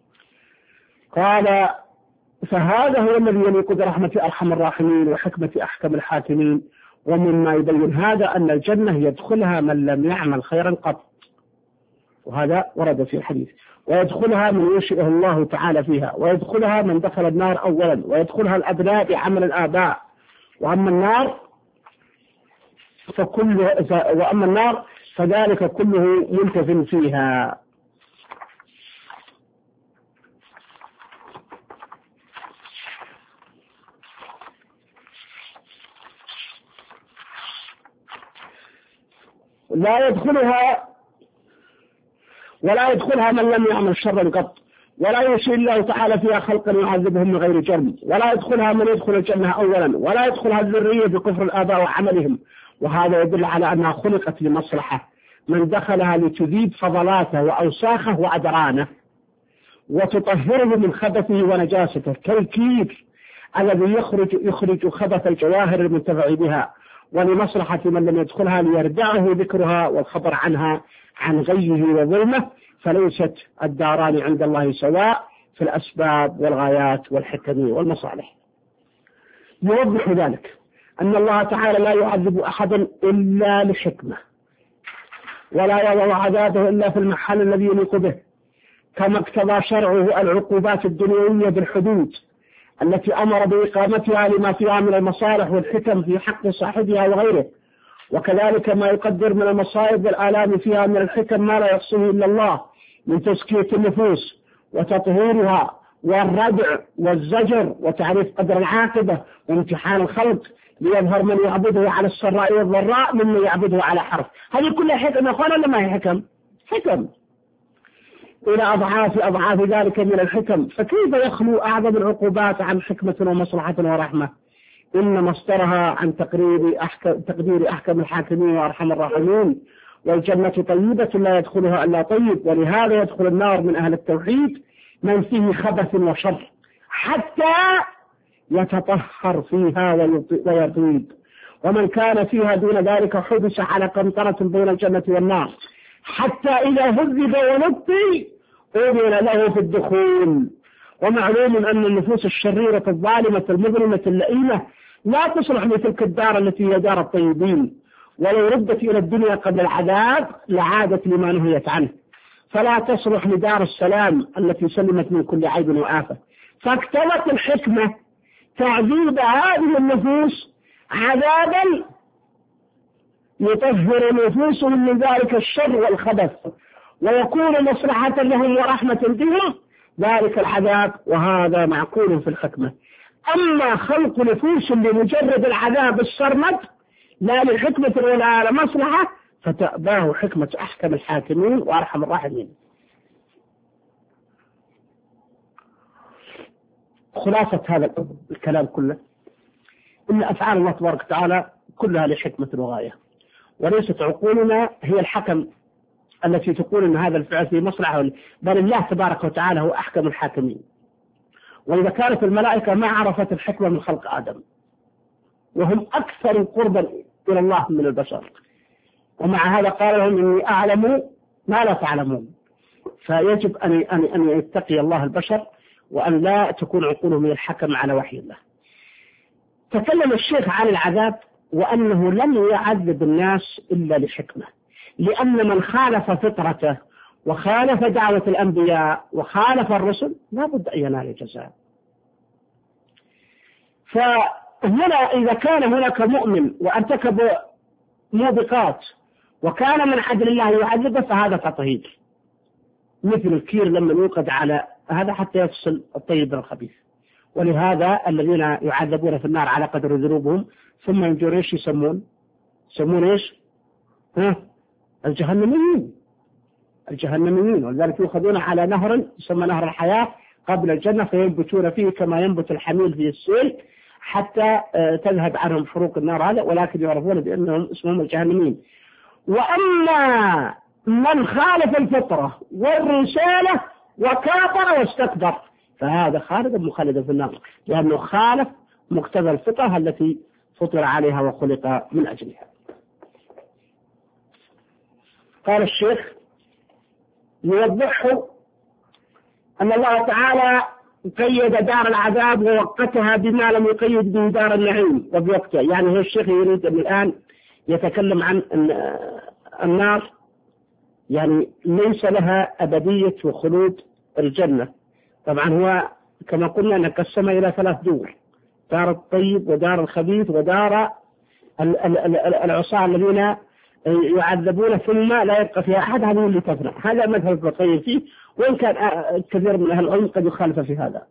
قال فهذا هو الذي يليق برحمة أرحم الراحمين وحكمة أحكم الحاكمين، ومما يبين هذا أن الجنة يدخلها من لم يعمل خيرا قط، وهذا ورد في الحديث، ويدخلها من ينشئه الله تعالى فيها، ويدخلها من دخل النار أولا، ويدخلها الأبناء بعمل الآباء، وأما النار فكل وأما النار فذلك كله منتف فيها. لا يدخلها ولا يدخلها من لم يعمل شرا قط، ولا يشاء الله تعالى فيها خلقا يعذبهم من غير جرم، ولا يدخلها من يدخل الجنة أولا، ولا يدخلها الذرية بكفر الآباء وعملهم، وهذا يدل على أنها خلقت لمصلحة، من دخلها لتذيب فضلاته وأوساخه وأدرانه وتطهره من خبثه ونجاسته، كالكير الذي يخرج يخرج خبث الجواهر المنتفع بها، ولمصلحة من لم يدخلها ليردعه ذكرها والخبر عنها عن غيه وظلمه، فليست الداران عند الله سواء في الأسباب والغايات والحكم والمصالح. يوضح ذلك أن الله تعالى لا يعذب أحدا إلا لحكمة، ولا يضع عذابه إلا في المحل الذي يليق به، كما اقتضى شرعه العقوبات الدنيوية بالحدود التي أمر بإقامتها لما فيها من المصالح والحكم في حق صاحبها وغيره، وكذلك ما يقدر من المصائب والآلام فيها من الحكم ما لا يحصيه إلا الله من تزكية النفوس وتطهيرها والردع والزجر وتعريف قدر العاقبة وامتحان الخلق ليظهر من يعبده على السراء والضراء ممن يعبده على حرف. هذه كلها حكم يا أخوانا ولا ما هي حكم؟ حكم إلى أضعاف أضعاف ذلك من الحكم، فكيف يخلو أعظم العقوبات عن حكمة ومصلحة ورحمة؟ إن مصدرها عن تقرير أحكم تقدير أحكم الحاكمين وأرحم الراحمين، والجنة طيبة لا يدخلها إلا طيب، ولهذا يدخل النار من أهل التوحيد من فيه خبث وشر حتى يتطهر فيها ويطيب، ومن كان فيها دون ذلك حبس على قنطرة بين الجنة والنار حتى إذا هذب ونطي أذن له في الدخول. ومعلوم أن النفوس الشريرة الظالمة المظلمة اللئيمة لا تصلح لتلك الدار التي هي دار الطيبين، ولو ردت إلى الدنيا قبل العذاب لعادت لما نهيت عنه، فلا تصلح لدار السلام التي سلمت من كل عيب وآفة. فاقتضت الحكمة تعذيب هذه النفوس عذابا يطهر نفوسهم من ذلك الشر والخبث ويكون مصلحة لهم ورحمة بهم ذلك العذاب، وهذا معقول في الحكمة. أما خلق نفوس لمجرد العذاب السرمد لا لحكمة ولا لمصلحة فتأباه حكمة أحكم الحاكمين وأرحم الراحمين. خلاصة هذا الكلام كله إن أفعال الله تبارك وتعالى كلها لحكمة وغاية، وليست عقولنا هي الحكم التي تقول أن هذا الفعل في مصلحة، بل الله تبارك وتعالى هو أحكم الحاكمين. وإذا كانت الملائكة ما عرفت الحكمة من خلق آدم وهم أكثر قربا إلى الله من البشر، ومع هذا قال لهم إني أعلم ما لا تعلمون، فيجب أن أن أن يتقي الله البشر وأن لا تكون عقولهم هي الحكم على وحي الله. تكلم الشيخ عن العذاب وأنه لم يعذب الناس إلا لحكمة، لأن من خالف فطرته وخالف دعوة الأنبياء وخالف الرسل لا بد أن ينال الجزاء. فهنا إذا كان هناك مؤمن وارتكب موبقات وكان من عدل الله يعذبه فهذا تطهير، مثل الكير لما يوقد على هذا حتى يفصل الطيب الخبيث. ولهذا الذين يعذبون في النار على قدر ذنوبهم ثم ينجون ايش يسمون؟ يسمون ايش؟ ها؟ الجهنميين. الجهنميين، ولذلك يؤخذون على نهر يسمى نهر الحياة قبل الجنة فينبتون فيه كما ينبت الحميل في السيل حتى تذهب عنهم حروق النار هذا، ولكن يعرفون بأنهم اسمهم الجهنميين. وأما من خالف الفطرة والرسالة وكافر واستكبر فهذا خالد مخلد في النار، لأنه خالف مقتضى الفطرة التي فطر عليها وخلق من أجلها. قال الشيخ يوضحه أن الله تعالى قيد دار العذاب ووقتها بما لم يقيد به دار النعيم وبوقتها. يعني هو الشيخ يريد أن الآن يتكلم عن النار، يعني ليس لها أبدية وخلود الجنة. طبعا هو كما قلنا نقسمها إلى ثلاث دور: دار الطيب ودار الخبيث ودار العصاة الذين يعذبون ثم لا يبقى فيها أحد، هذا اللي تفنى. هذا مذهب ابن القيم فيه، وإن كان كثير من أهل العلم قد يخالف في هذا.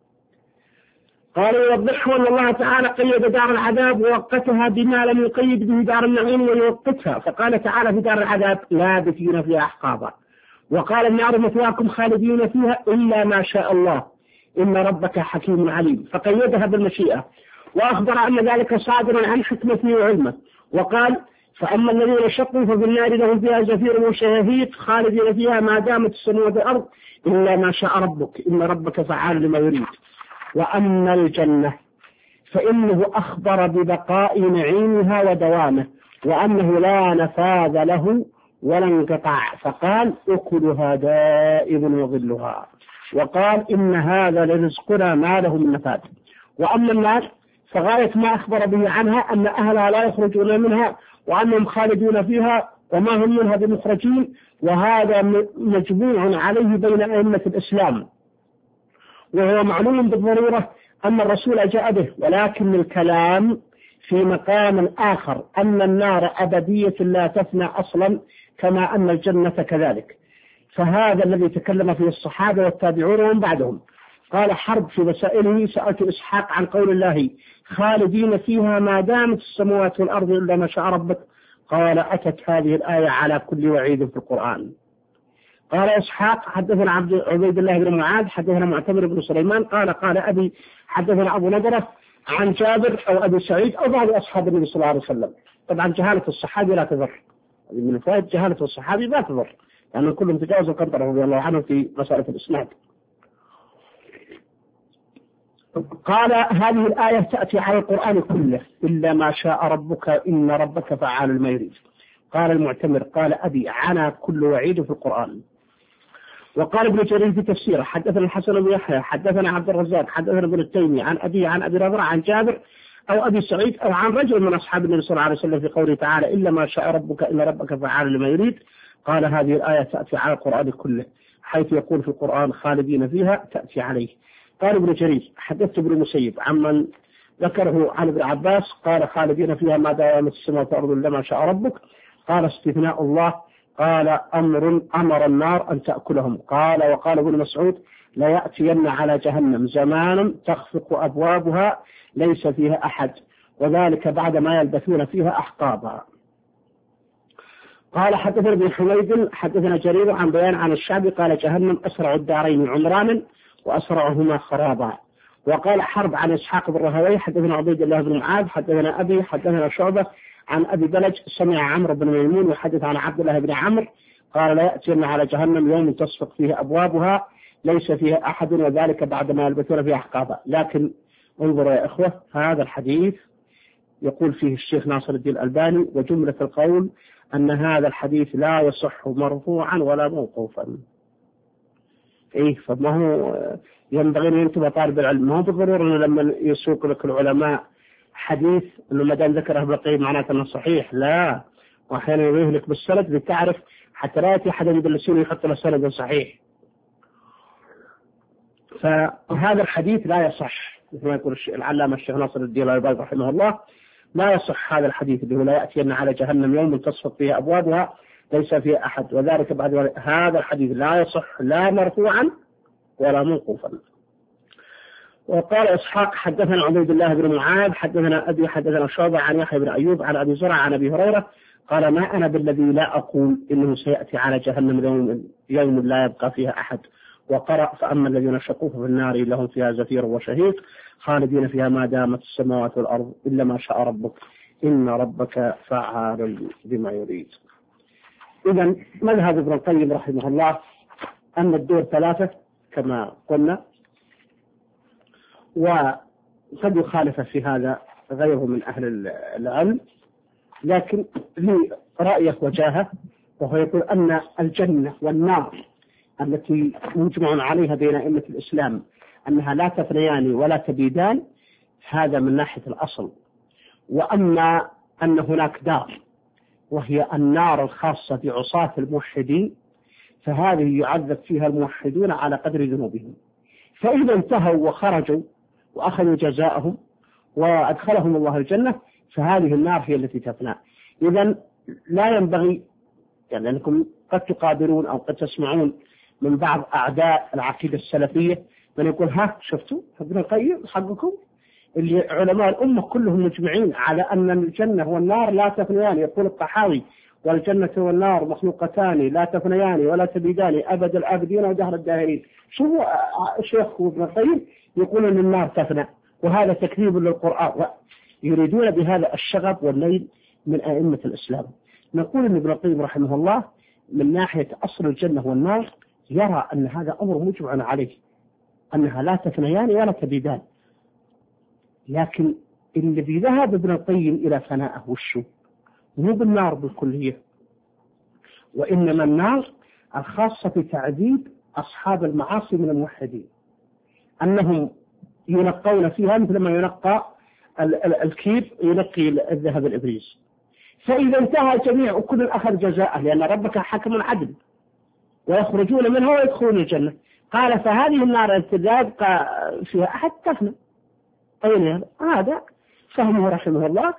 قال يوضحه أن الله تعالى قيد دار العذاب ووقتها بما لم يقيد به دار النعيم ويوقتها، فقال تعالى في دار العذاب لابثين فيها أحقابا، وقال النار مثواكم خالدين فيها إلا ما شاء الله إن ربك حكيم عليم، فقيدها بالمشيئة، وأخبر أن ذلك صادر عن حكمته وعلمه، وقال فأما الذين شقوا ففي النار لهم فيها زفير وشهيق خالدين فيها ما دامت السماوات والأرض إلا ما شاء ربك إن ربك فعال لما يريد. وأما الجنة فإنه أخبر ببقاء نعيمها ودوامه، وأنه لا نفاذ له ولا انقطاع، فقال أكلها دائم وظلها، وقال إن هذا لرزقنا ما له من نفاذ. وأما النار فغاية ما أخبر به عنها أن أهلها لا يخرجون منها وأنهم خالدون فيها وما هم منها بمخرجين، وهذا مجموع عليه بين أئمة الإسلام، وهو معلوم بالضرورة أن الرسول جاء به، ولكن الكلام في مقام آخر أن النار أبدية لا تفنى أصلا كما أن الجنة كذلك، فهذا الذي تكلم فيه الصحابة والتابعون ومن بعدهم. قال حرب في مسائله سألت إسحاق عن قول الله خالدين فيها ما دامت السماوات والأرض إلا ما شاء ربك، قال أتت هذه الآية على كل وعيد في القرآن. قال إسحاق حدثنا عبد عبيد الله بن معاذ حدثنا معتمر بن سليمان قال قال أبي حدثنا أبو نضرة عن جابر أو أبي سعيد أو بعض أصحاب النبي صلى الله عليه وسلم. طبعا جهالة الصحابي لا تضر، من فوائد جهالة الصحابي لا تضر، لأن يعني كلهم تجاوزوا القنطرة رضي الله عنه في مسألة الإسناد. قال هذه الآية تأتي على القرآن كله إلا ما شاء ربك إن ربك فعال لما يريد. قال المعتمر قال أبي عنا كل وعيد في القرآن. وقال ابن جرير في تفسيره حدثنا الحسن بن يحيى حدثنا عبد الرزاق حدثنا ابن التيمي عن أبي عن أبي نضرة عن جابر أو أبي سعيد أو عن رجل من أصحاب النبي صلى الله عليه وسلم في قوله تعالى إلا ما شاء ربك إن ربك فعال لما يريد. قال هذه الآية تأتي على القرآن كله، حيث يقول في القرآن خالدين فيها تأتي عليه. قال ابن جرير حدثت ابن المسيب عمن ذكره عن ابن عباس قال خالدين فيها ما دامت السماوات والأرض إلا ما شاء ربك. قال استثناء الله قال أمر أمر النار أن تأكلهم. قال وقال ابن مسعود لا يأتين على جهنم زمان تخفق أبوابها ليس فيها أحد، وذلك بعد ما يلبثون فيها أحقابا. قال حدثنا ابن حميد حدثنا جرير عن بيان عن الشعبي قال جهنم أسرع الدارين عمرانا وأسرعهما خرابا. وقال حرب عن إسحاق بن راهويه حدثنا عبيد الله بن معاذ حدثنا أبي حدثنا شعبة عن أبي بلج سمع عمرو بن ميمون وحدث عن عبد الله بن عمرو قال لا يأتين على جهنم يوم تصفق فيه أبوابها ليس فيها أحد، وذلك بعد ما يلبثون فيها أحقابا. لكن انظروا يا إخوة، هذا الحديث يقول فيه الشيخ ناصر الدين الألباني وجملة القول أن هذا الحديث لا يصح مرفوعا ولا موقوفا. إيه فما هو ينبغي أن ينتبه طالب العلم، ما هو بالضرورة أنه لما يسوق لك العلماء حديث أنه ما دام ذكره بقي معناته أنه صحيح، لا، وأحيانا يرويه لك بالسند لتعرف حتى لا يأتي أحد يدلسون يحط له سند صحيح. فهذا الحديث لا يصح مثل ما يقول العلامة الشيخ ناصر الدين الألباني رحمه الله، لا يصح هذا الحديث اللي هو لا يأتين على جهنم يوم تصفق فيها أبوابها ليس فيها أحد، وذلك بعد هذا الحديث لا يصح لا مرفوعا ولا موقوفا. وقال إسحاق حدثنا عبيد الله بن معاذ حدثنا أبي حدثنا شعبة عن يحيى بن أيوب عن أبي زرع عن أبي هريرة قال ما أنا بالذي لا أقول إنه سيأتي على جهنم يوم, يوم لا يبقى فيها أحد. وقرأ فأما الذين شقوا في النار لهم فيها زفير وشهيق خالدين فيها ما دامت السماوات والأرض إلا ما شاء ربك إن ربك فعال بما يريد. إذا مذهب ابن القيم رحمه الله أن الدور ثلاثة كما قلنا، وقد يخالف في هذا غيره من أهل العلم، لكن لي رأيه وجاهه، وهو يقول أن الجنة والنار التي مجمع عليها بين أئمة الإسلام أنها لا تفنيان ولا تبيدان هذا من ناحية الأصل. وأما أن هناك دار وهي النار الخاصة بعصاة الموحدين فهذه يعذب فيها الموحدون على قدر ذنوبهم، فإذا انتهوا وخرجوا وأخذوا جزاءهم وأدخلهم الله الجنة فهذه النار هي التي تفنى. إذن لا ينبغي يعني أنكم قد تقابلون أو قد تسمعون من بعض أعداء العقيدة السلفية من يقول ها شفتوا ابن القيم حقكم اللي علماء الأمة كلهم مجمعين على أن الجنة والنار لا تفنيان. يقول الطحاوي والجنة والنار مخلوقتان لا تفنيان ولا تبيدان أبد الآبدين ودهر الداهرين. شو شيخ ابن القيم يقول أن النار تفنى، وهذا تكذيب للقرآن، يريدون بهذا الشغب والليل من أئمة الإسلام. نقول أن ابن القيم رحمه الله من ناحية أصل الجنة والنار يرى أن هذا أمر مجمع عليه أنها لا تفنيان ولا تبيدان، لكن الذي ذهب ابن القيم إلى فنائه وشو مو بالنار بالكلية، وإنما النار الخاصة بتعذيب أصحاب المعاصي من الموحدين، أنهم ينقون فيها مثل ما ينقى الكير ينقي الذهب الإبريز. فإذا انتهى الجميع وكل أخذ جزاءه لأن ربك حكم عدل ويخرجون منها ويدخلون الجنة، قال فهذه النار التي لا يبقى فيها أحد تفنى. أين هذا فهمه رحمه الله.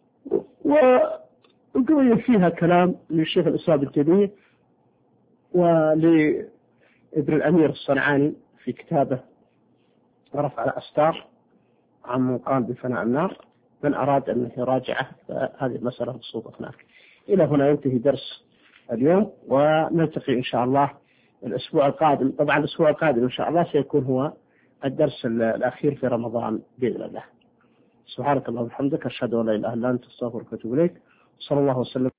وقوي فيها كلام للشيخ الإسلام ابن تيمية ولابن الأمير الصنعاني في كتابه رفع الأستار عن من قال بفناء النار، من أراد أن يراجعه فهذه المسألة مبسوطة هناك. إلى هنا ينتهي درس اليوم، ونلتقي إن شاء الله الأسبوع القادم. طبعا الأسبوع القادم إن شاء الله سيكون هو الدرس الأخير في رمضان بإذن الله. سبحانك اللهم وبحمدك أشهد أن لا إله إلا أنت أستغفرك وأتوب إليك. صلى الله وسلم.